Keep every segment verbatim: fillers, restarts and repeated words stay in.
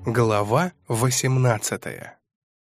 Глава восемнадцатая.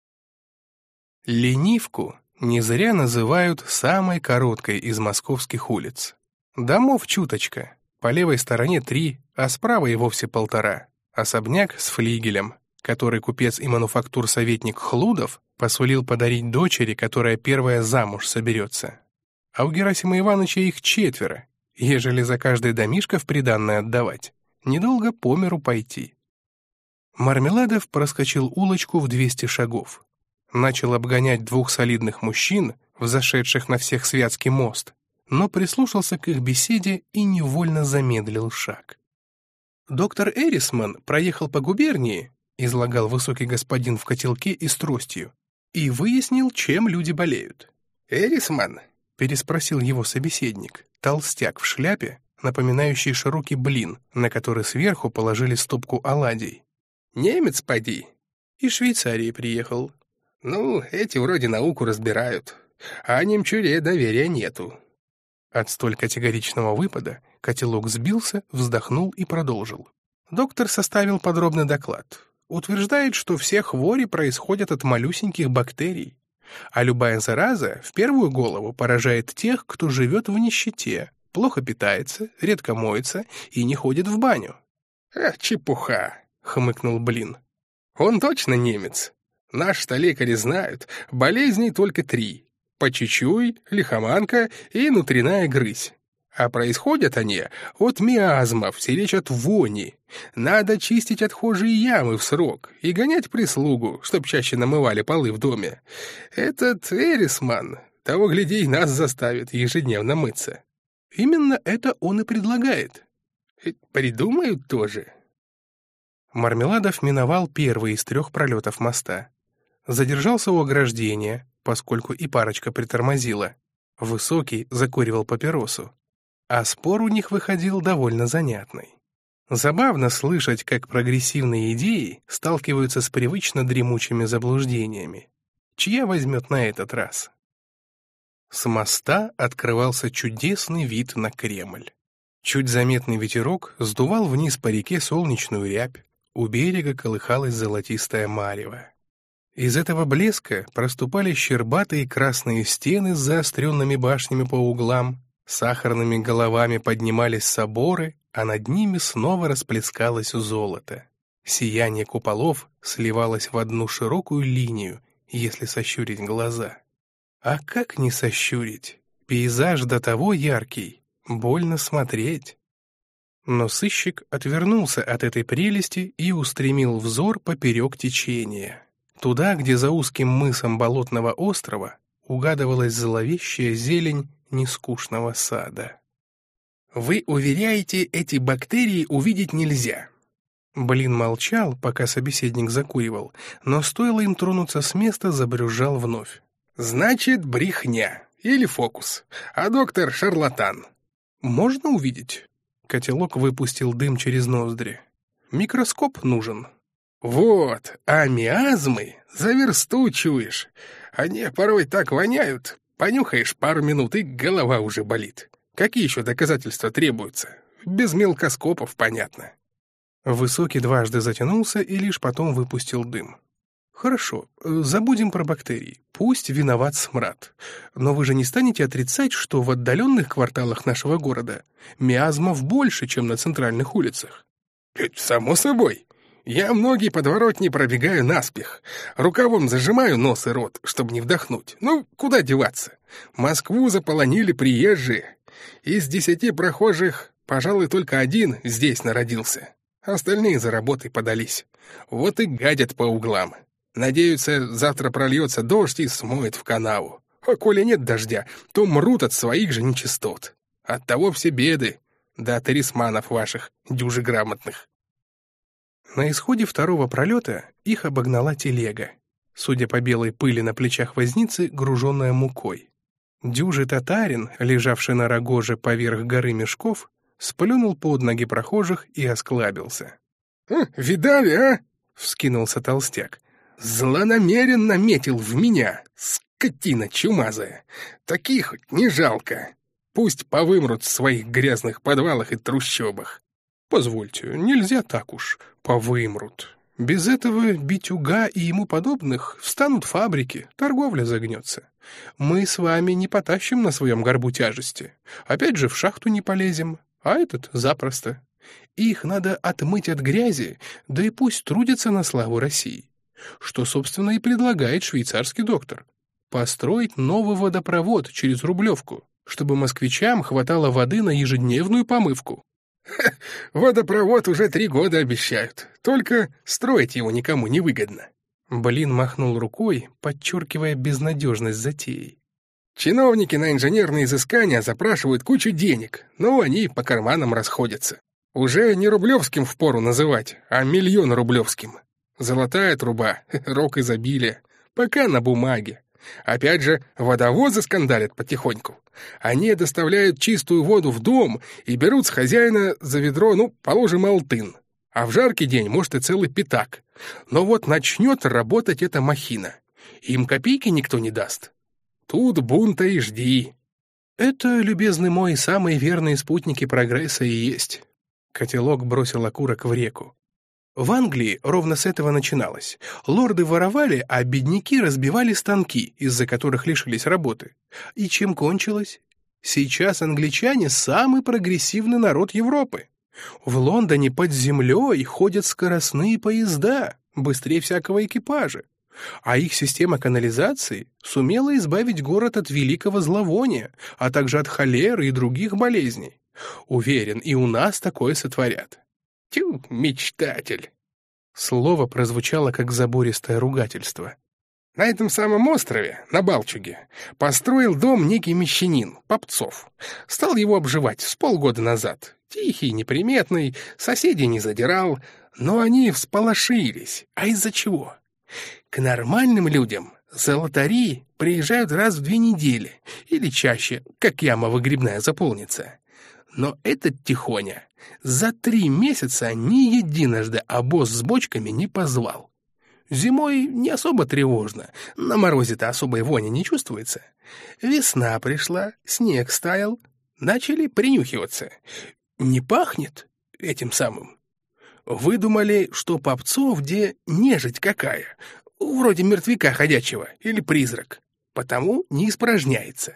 Ленивку не зря называют самой короткой из московских улиц. Домов чуточка, по левой стороне три, а справа и вовсе полтора. Особняк с флигелем, который купец и мануфактур-советник Хлудов посулил подарить дочери, которая первая замуж соберется. А у Герасима Ивановича их четверо, ежели за каждый домишко в приданное отдавать, недолго по миру пойти. Мармеладов проскочил улочку в двести шагов. Начал обгонять двух солидных мужчин, взошедших на всех Святский мост, но прислушался к их беседе и невольно замедлил шаг. «Доктор Эрисман проехал по губернии», — излагал высокий господин в котелке и с тростью, «и выяснил, чем люди болеют». «Эрисман?» — переспросил его собеседник, толстяк в шляпе, напоминающий широкий блин, на который сверху положили стопку оладий. «Немец, поди. Из Швейцарии приехал. Ну, эти вроде науку разбирают, а немчуре доверия нету». От столь категоричного выпада котелок сбился, вздохнул и продолжил. Доктор составил подробный доклад. Утверждает, что все хвори происходят от малюсеньких бактерий, а любая зараза в первую голову поражает тех, кто живет в нищете, плохо питается, редко моется и не ходит в баню. «Эх, чепуха!» — хмыкнул Блин. «Он точно немец. Наши-то лекари знают, болезней только три. Почечуй, лихоманка и внутренняя грызь. А происходят они от миазмов, все лечат вони. Надо чистить отхожие ямы в срок и гонять прислугу, чтоб чаще намывали полы в доме. Этот Эрисман, того гляди, и нас заставит ежедневно мыться». Именно это он и предлагает. Придумают тоже. Мармеладов миновал первый из трех пролетов моста. Задержался у ограждения, поскольку и парочка притормозила. Высокий закуривал папиросу. А спор у них выходил довольно занятный. Забавно слышать, как прогрессивные идеи сталкиваются с привычно дремучими заблуждениями. Чья возьмет на этот раз? С моста открывался чудесный вид на Кремль. Чуть заметный ветерок сдувал вниз по реке солнечную рябь, у берега колыхалась золотистая марево. Из этого блеска проступали щербатые красные стены с заостренными башнями по углам, сахарными головами поднимались соборы, а над ними снова расплескалось золото. Сияние куполов сливалось в одну широкую линию, если сощурить глаза. А как не сощурить? Пейзаж до того яркий, больно смотреть. Но сыщик отвернулся от этой прелести и устремил взор поперек течения. Туда, где за узким мысом болотного острова угадывалась зловещая зелень нескучного сада. «Вы уверяете, эти бактерии увидеть нельзя?» Блин молчал, пока собеседник закуривал, но стоило им тронуться с места, забрюзжал вновь. «Значит, брехня или фокус, а доктор шарлатан». «Можно увидеть?» Котелок выпустил дым через ноздри. «Микроскоп нужен». «Вот, а миазмы за версту чуешь. Они порой так воняют, понюхаешь пару минут, и голова уже болит. Какие еще доказательства требуются? Без мелкоскопов, понятно». Высокий дважды затянулся и лишь потом выпустил дым. «Хорошо, забудем про бактерии. Пусть виноват смрад. Но вы же не станете отрицать, что в отдаленных кварталах нашего города миазмов больше, чем на центральных улицах?» «Само собой. Я многие подворотни пробегаю наспех. Рукавом зажимаю нос и рот, чтобы не вдохнуть. Ну, куда деваться? Москву заполонили приезжие. Из десяти прохожих, пожалуй, только один здесь народился. Остальные за работой подались. Вот и гадят по углам. Надеются, завтра прольется дождь и смоет в канаву. А коли нет дождя, то мрут от своих же нечистот. Оттого все беды, да от эрисманов ваших, дюжи грамотных». На исходе второго пролета их обогнала телега, судя по белой пыли на плечах возницы, груженная мукой. Дюжий татарин, лежавший на рогоже поверх горы мешков, сплюнул под ноги прохожих и осклабился. «Видали, а?» — вскинулся толстяк. «Злонамеренно метил в меня, скотина чумазая. Таких не жалко. Пусть повымрут в своих грязных подвалах и трущобах». «Позвольте, нельзя так уж, повымрут. Без этого битюга и ему подобных встанут фабрики, торговля загнется. Мы с вами не потащим на своем горбу тяжести. Опять же, в шахту не полезем, а этот запросто. Их надо отмыть от грязи, да и пусть трудятся на славу России. Что, собственно, и предлагает швейцарский доктор. Построить новый водопровод через Рублевку, чтобы москвичам хватало воды на ежедневную помывку. Ха, водопровод уже три года обещают, только строить его никому не выгодно. Блин махнул рукой, подчеркивая безнадежность затеи. Чиновники на инженерные изыскания запрашивают кучу денег, но они по карманам расходятся. Уже не рублевским впору называть, а миллион рублевским. Золотая труба, рок изобилия, пока на бумаге. Опять же, водовозы скандалят потихоньку. Они доставляют чистую воду в дом и берут с хозяина за ведро, ну, положим, алтын. А в жаркий день, может, и целый пятак. Но вот начнет работать эта махина. Им копейки никто не даст. Тут бунта и жди. Это, любезный мой, самые верные спутники прогресса и есть. Котелок бросил окурок в реку. В Англии ровно с этого начиналось. Лорды воровали, а бедняки разбивали станки, из-за которых лишились работы. И чем кончилось? Сейчас англичане — самый прогрессивный народ Европы. В Лондоне под землей ходят скоростные поезда, быстрее всякого экипажа. А их система канализации сумела избавить город от великого зловония, а также от холеры и других болезней. Уверен, и у нас такое сотворят. Тю, мечтатель. Слово прозвучало как забористое ругательство. На этом самом острове, на Балчуге, построил дом некий мещанин, Попцов. Стал его обживать с полгода назад. Тихий, неприметный, соседей не задирал, но они всполошились. А из-за чего? К нормальным людям золотари приезжают раз в две недели, или чаще, как яма выгребная заполнится. Но этот тихоня за три месяца ни единожды обоз с бочками не позвал. Зимой не особо тревожно, на морозе-то особой вони не чувствуется. Весна пришла, снег стаял, начали принюхиваться. Не пахнет этим самым. Выдумали, что Попцов где нежить какая, вроде мертвяка ходячего или призрак, потому не испражняется.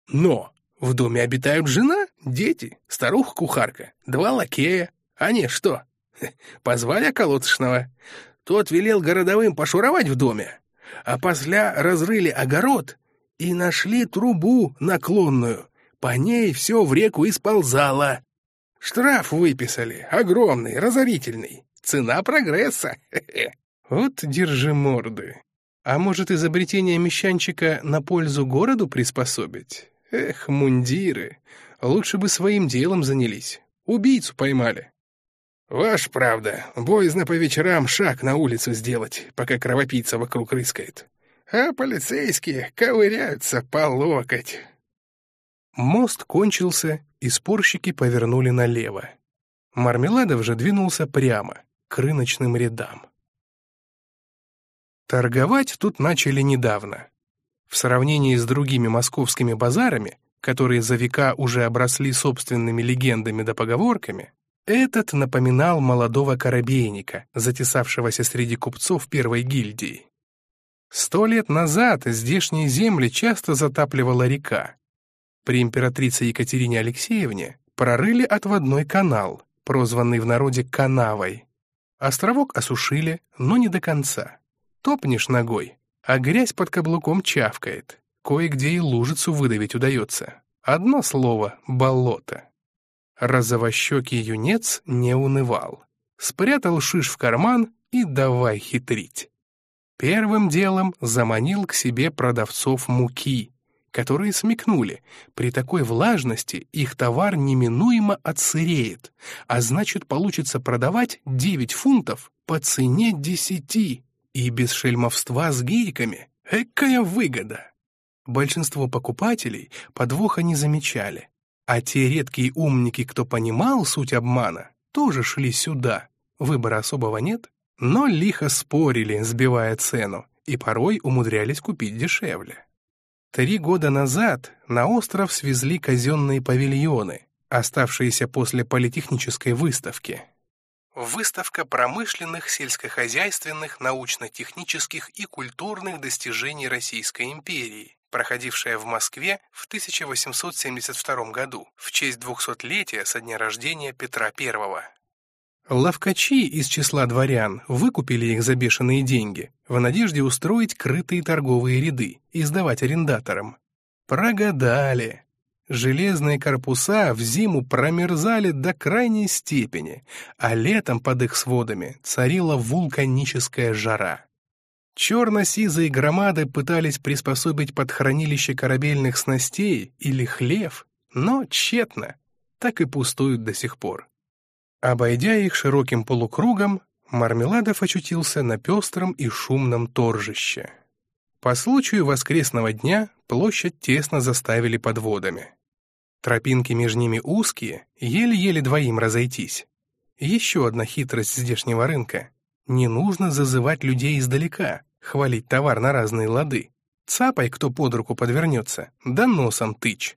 Но в доме обитают жена, дети, старуха-кухарка, два лакея. Они что? Позвали околоточного. Тот велел городовым пошуровать в доме, а после разрыли огород и нашли трубу наклонную. По ней все в реку и сползало. Штраф выписали, огромный, разорительный. Цена прогресса. Вот держи морды. А может, изобретение мещанчика на пользу городу приспособить? Эх, мундиры, лучше бы своим делом занялись. Убийцу поймали. Ваш правда, боязно по вечерам шаг на улицу сделать, пока кровопийца вокруг рыскает. А полицейские ковыряются по локоть. Мост кончился, и спорщики повернули налево. Мармеладов же двинулся прямо, к рыночным рядам. Торговать тут начали недавно. В сравнении с другими московскими базарами, которые за века уже обросли собственными легендами да поговорками, этот напоминал молодого корабейника, затесавшегося среди купцов первой гильдии. Сто лет назад здешние земли часто затапливала река. При императрице Екатерине Алексеевне прорыли отводной канал, прозванный в народе канавой. Островок осушили, но не до конца. Топнешь ногой, а грязь под каблуком чавкает. Кое-где и лужицу выдавить удается. Одно слово — болото. Розовощекий юнец не унывал. Спрятал шиш в карман и давай хитрить. Первым делом заманил к себе продавцов муки, которые смекнули, при такой влажности их товар неминуемо отсыреет, а значит, получится продавать девять фунтов по цене десяти, и без шельмовства с гирьками. Экая выгода! Большинство покупателей подвоха не замечали, а те редкие умники, кто понимал суть обмана, тоже шли сюда. Выбора особого нет, но лихо спорили, сбивая цену, и порой умудрялись купить дешевле. Три года назад на остров свезли казенные павильоны, оставшиеся после политехнической выставки. Выставка промышленных, сельскохозяйственных, научно-технических и культурных достижений Российской империи, проходившая в Москве в тысяча восемьсот семьдесят втором году в честь двухсотлетия со дня рождения Петра Первого. Ловкачи из числа дворян выкупили их за бешеные деньги в надежде устроить крытые торговые ряды и сдавать арендаторам. Прогадали. Железные корпуса в зиму промерзали до крайней степени, а летом под их сводами царила вулканическая жара. Черно-сизые громады пытались приспособить под хранилище корабельных снастей или хлев, но тщетно, так и пустуют до сих пор. Обойдя их широким полукругом, Мармеладов очутился на пестром и шумном торжище. По случаю воскресного дня площадь тесно заставили подводами. Тропинки между ними узкие, еле-еле двоим разойтись. Еще одна хитрость здешнего рынка. Не нужно зазывать людей издалека, хвалить товар на разные лады. Цапай, кто под руку подвернется, да носом тычь.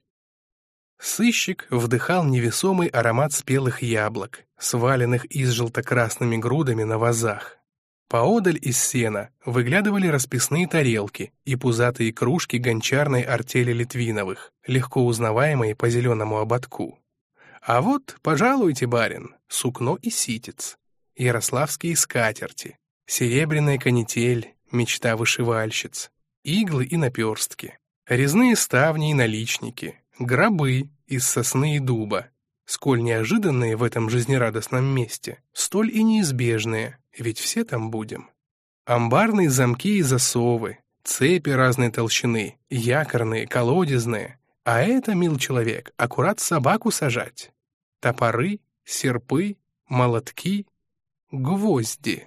Сыщик вдыхал невесомый аромат спелых яблок, сваленных изжелто-красными грудами на вазах. Поодаль из сена выглядывали расписные тарелки и пузатые кружки гончарной артели Литвиновых, легко узнаваемые по зеленому ободку. А вот, пожалуйте, барин, сукно и ситец, ярославские скатерти, серебряная канитель, мечта вышивальщиц, иглы и наперстки, резные ставни и наличники, гробы из сосны и дуба, сколь неожиданные в этом жизнерадостном месте, столь и неизбежные, ведь все там будем. Амбарные замки и засовы, цепи разной толщины, якорные, колодезные, а это, мил человек, аккурат собаку сажать. Топоры, серпы, молотки, гвозди.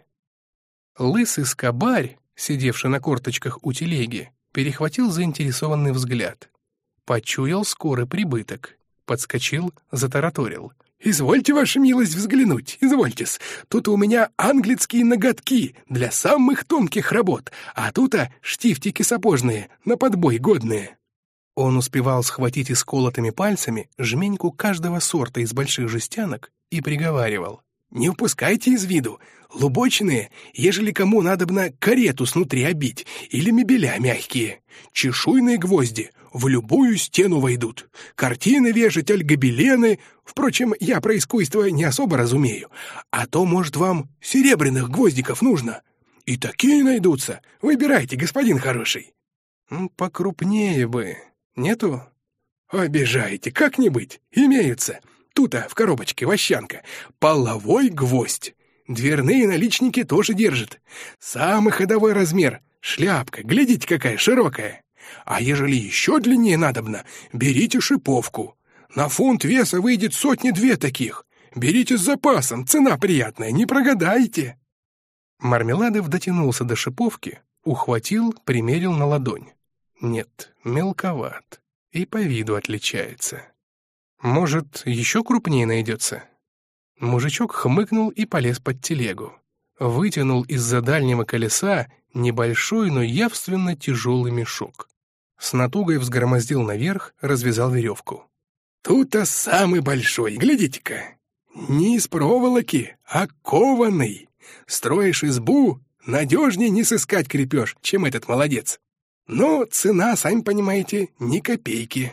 Лысый скобарь, сидевший на корточках у телеги, перехватил заинтересованный взгляд. Почуял скорый прибыток. Подскочил, затараторил. «Извольте, ваша милость, взглянуть, извольте-с. Тут у меня английские ноготки для самых тонких работ, а тут-то штифтики сапожные, на подбой годные». Он успевал схватить исколотыми пальцами жменьку каждого сорта из больших жестянок и приговаривал. «Не упускайте из виду, лубочные, ежели кому надобно карету снутри обить или мебеля мягкие, чешуйные гвозди в любую стену войдут, картины вешать, аль гобелены, впрочем, я про искусство не особо разумею, а то, может, вам серебряных гвоздиков нужно, и такие найдутся, выбирайте, господин хороший». «Покрупнее бы, нету?» «Обижаете, как не быть, имеются». Тут-то в коробочке вощанка. Половой гвоздь. Дверные наличники тоже держат. Самый ходовой размер. Шляпка, глядите, какая широкая. А ежели еще длиннее надобно, берите шиповку. На фунт веса выйдет сотни-две таких. Берите с запасом, цена приятная, не прогадайте». Мармеладов дотянулся до шиповки, ухватил, примерил на ладонь. Нет, мелковат. И по виду отличается. «Может, еще крупнее найдется?» Мужичок хмыкнул и полез под телегу. Вытянул из-за дальнего колеса небольшой, но явственно тяжелый мешок. С натугой взгромоздил наверх, развязал веревку. «Тут-то самый большой, глядите-ка! Не из проволоки, а кованый. Строишь избу, надежнее не сыскать крепеж, чем этот молодец. Но цена, сами понимаете, ни копейки».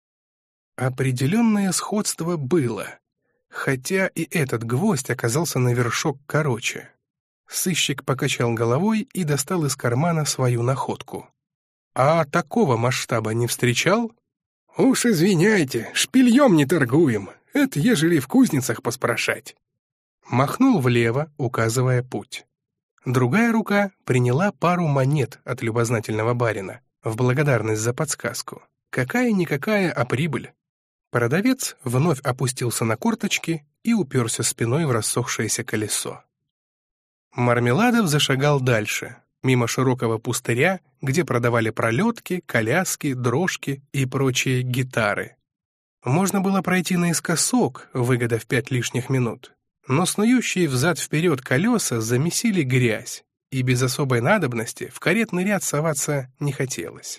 Определенное сходство было, хотя и этот гвоздь оказался на вершок короче. Сыщик покачал головой и достал из кармана свою находку. «А такого масштаба не встречал?» «Уж извиняйте, шпильем не торгуем, это ежели в кузницах поспрашать». Махнул влево, указывая путь. Другая рука приняла пару монет от любознательного барина в благодарность за подсказку. Какая-никакая, а прибыль. Продавец вновь опустился на корточки и уперся спиной в рассохшееся колесо. Мармеладов зашагал дальше, мимо широкого пустыря, где продавали пролетки, коляски, дрожки и прочие гитары. Можно было пройти наискосок, выгодав пять лишних минут, но снующие взад-вперед колеса замесили грязь, и без особой надобности в каретный ряд соваться не хотелось.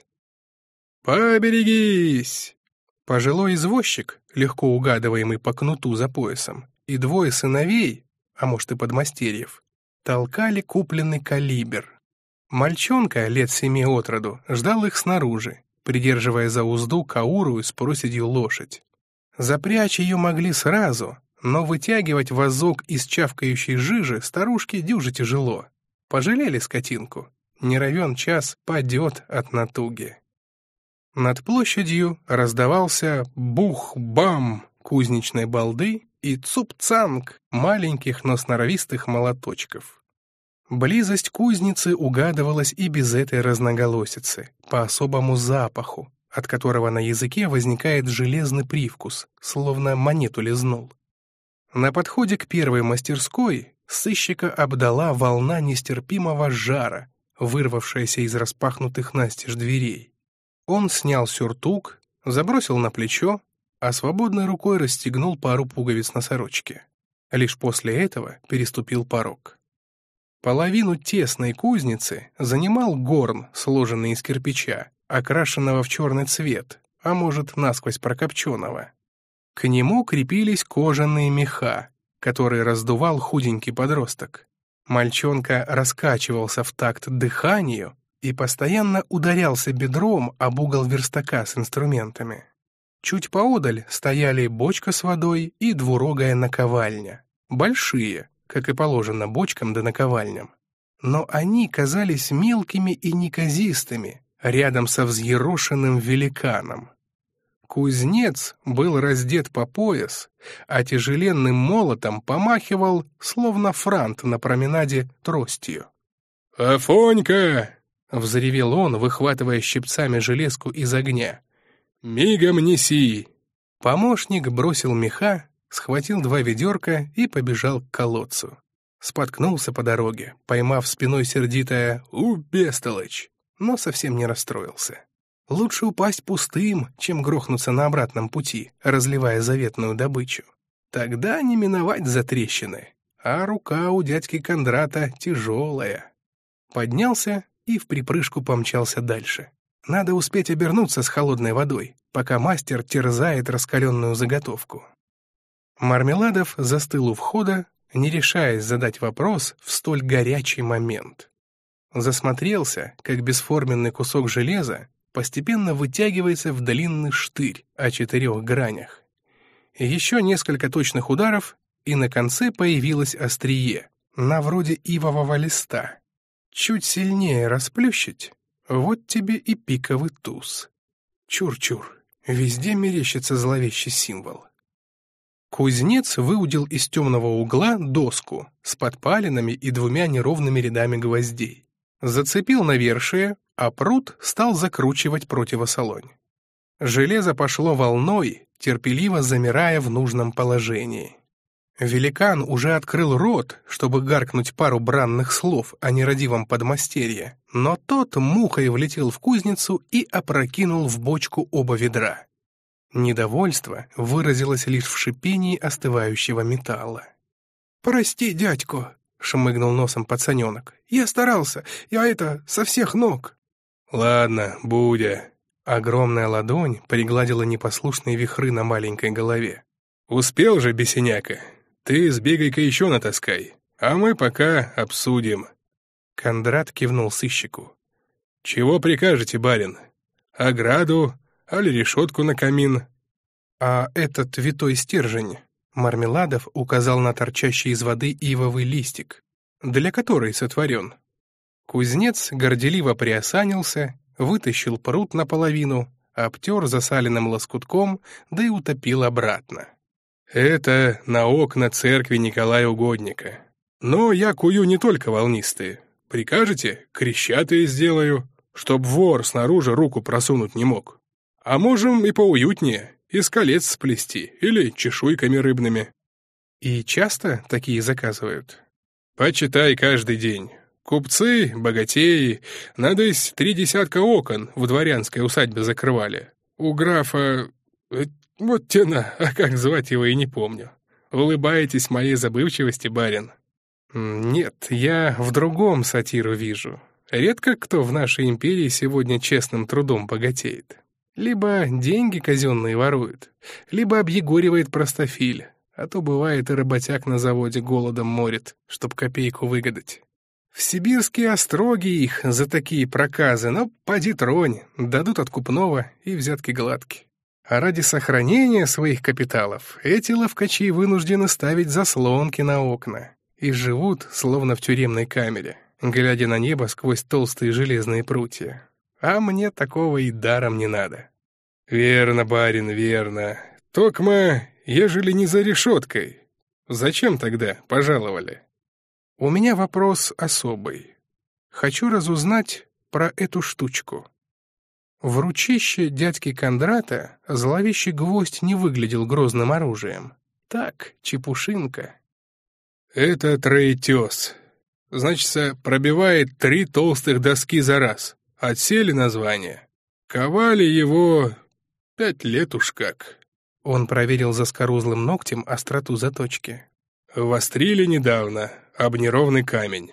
«Поберегись!» Пожилой извозчик, легко угадываемый по кнуту за поясом, и двое сыновей, а может и подмастерьев, толкали купленный калибр. Мальчонка лет семи от роду ждал их снаружи, придерживая за узду каурую с проседью лошадь. Запрячь ее могли сразу, но вытягивать вазок из чавкающей жижи старушке дюже тяжело. Пожалели скотинку, не равен час падет от натуги. Над площадью раздавался бух-бам кузнечной балды и цуп-цанг маленьких, но сноровистых молоточков. Близость кузницы угадывалась и без этой разноголосицы, по особому запаху, от которого на языке возникает железный привкус, словно монету лизнул. На подходе к первой мастерской сыщика обдала волна нестерпимого жара, вырвавшаяся из распахнутых настежь дверей. Он снял сюртук, забросил на плечо, а свободной рукой расстегнул пару пуговиц на сорочке. Лишь после этого переступил порог. Половину тесной кузницы занимал горн, сложенный из кирпича, окрашенного в черный цвет, а может, насквозь прокопченного. К нему крепились кожаные меха, которые раздувал худенький подросток. Мальчонка раскачивался в такт дыханию и постоянно ударялся бедром об угол верстака с инструментами. Чуть поодаль стояли бочка с водой и двурогая наковальня. Большие, как и положено бочкам да наковальням. Но они казались мелкими и неказистыми, рядом со взъерошенным великаном. Кузнец был раздет по пояс, а тяжеленным молотом помахивал, словно франт на променаде, тростью. «Афонька!» — взревел он, выхватывая щипцами железку из огня. «Мигом неси!» Помощник бросил меха, схватил два ведерка и побежал к колодцу. Споткнулся по дороге, поймав спиной сердитое «У, бестолочь!», но совсем не расстроился. Лучше упасть пустым, чем грохнуться на обратном пути, разливая заветную добычу. Тогда не миновать затрещины, а рука у дядьки Кондрата тяжелая. Поднялся и вприпрыжку помчался дальше. Надо успеть обернуться с холодной водой, пока мастер терзает раскаленную заготовку. Мармеладов застыл у входа, не решаясь задать вопрос в столь горячий момент. Засмотрелся, как бесформенный кусок железа постепенно вытягивается в длинный штырь о четырех гранях. Еще несколько точных ударов, и на конце появилось острие, на вроде ивового листа. Чуть сильнее расплющить, вот тебе и пиковый туз. Чур-чур, везде мерещится зловещий символ. Кузнец выудил из темного угла доску с подпалинами и двумя неровными рядами гвоздей. Зацепил навершие, а прут стал закручивать противосолонь. Железо пошло волной, терпеливо замирая в нужном положении. Великан уже открыл рот, чтобы гаркнуть пару бранных слов о нерадивом подмастерье, но тот мухой влетел в кузницу и опрокинул в бочку оба ведра. Недовольство выразилось лишь в шипении остывающего металла. «Прости, дядько», — шмыгнул носом пацаненок. «Я старался, я это, со всех ног». «Ладно, Будя». Огромная ладонь пригладила непослушные вихры на маленькой голове. «Успел же, бесеняка? Ты сбегай-ка еще натаскай, а мы пока обсудим». Кондрат кивнул сыщику. «Чего прикажете, барин? Ограду, али решетку на камин?» «А этот витой стержень?» Мармеладов указал на торчащий из воды ивовый листик, для которой сотворен. Кузнец горделиво приосанился, вытащил прут наполовину, обтер засаленным лоскутком, да и утопил обратно. «Это на окна церкви Николая Угодника. Но я кую не только волнистые. Прикажете, крещатые сделаю, чтоб вор снаружи руку просунуть не мог. А можем и поуютнее, из колец сплести или чешуйками рыбными». «И часто такие заказывают?» «Почитай каждый день. Купцы, богатеи, надысь три десятка окон в дворянской усадьбе закрывали. У графа... Вот тена, а как звать его и не помню. Улыбаетесь моей забывчивости, барин?» «Нет, я в другом сатиру вижу. Редко кто в нашей империи сегодня честным трудом богатеет. Либо деньги казенные ворует, либо объегоривает простофиль, а то бывает и работяг на заводе голодом морит, чтоб копейку выгадать. В сибирские остроги их за такие проказы, но поди тронь, дадут откупного и взятки гладки. А ради сохранения своих капиталов эти ловкачи вынуждены ставить заслонки на окна и живут, словно в тюремной камере, глядя на небо сквозь толстые железные прутья. А мне такого и даром не надо. Верно, барин, верно. Токма, ежели не за решеткой, зачем тогда пожаловали? У меня вопрос особый. Хочу разузнать про эту штучку. В ручище дядьки Кондрата зловещий гвоздь не выглядел грозным оружием. Так, чепушинка. Это троетес. Значится, пробивает три толстых доски за раз. Отсели название. Ковали его пять лет уж как. Он проверил заскорузлым ногтем остроту заточки. Вострили недавно, об неровный камень.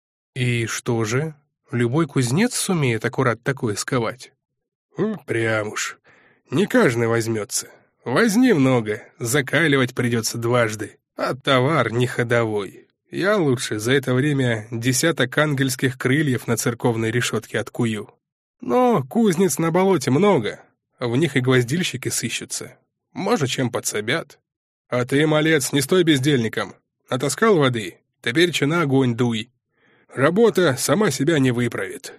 И что же, любой кузнец сумеет аккурат такое сковать? Прям уж. Не каждый возьмется. Возни много, закаливать придется дважды. А товар не ходовой. Я лучше за это время десяток ангельских крыльев на церковной решетке откую. Но кузнец на болоте много, в них и гвоздильщики сыщутся. Может, чем подсобят. А ты, малец, не стой бездельником. Натаскал воды, теперь че на огонь дуй. Работа сама себя не выправит.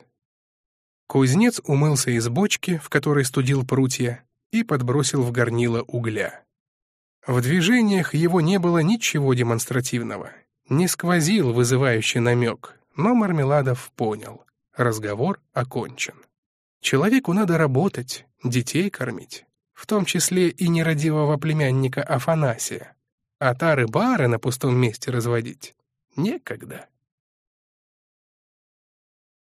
Кузнец умылся из бочки, в которой студил прутья, и подбросил в горнило угля. В движениях его не было ничего демонстративного. Не сквозил вызывающий намек, но Мармеладов понял. Разговор окончен. Человеку надо работать, детей кормить, в том числе и нерадивого племянника Афанасия. А тары-бары на пустом месте разводить некогда.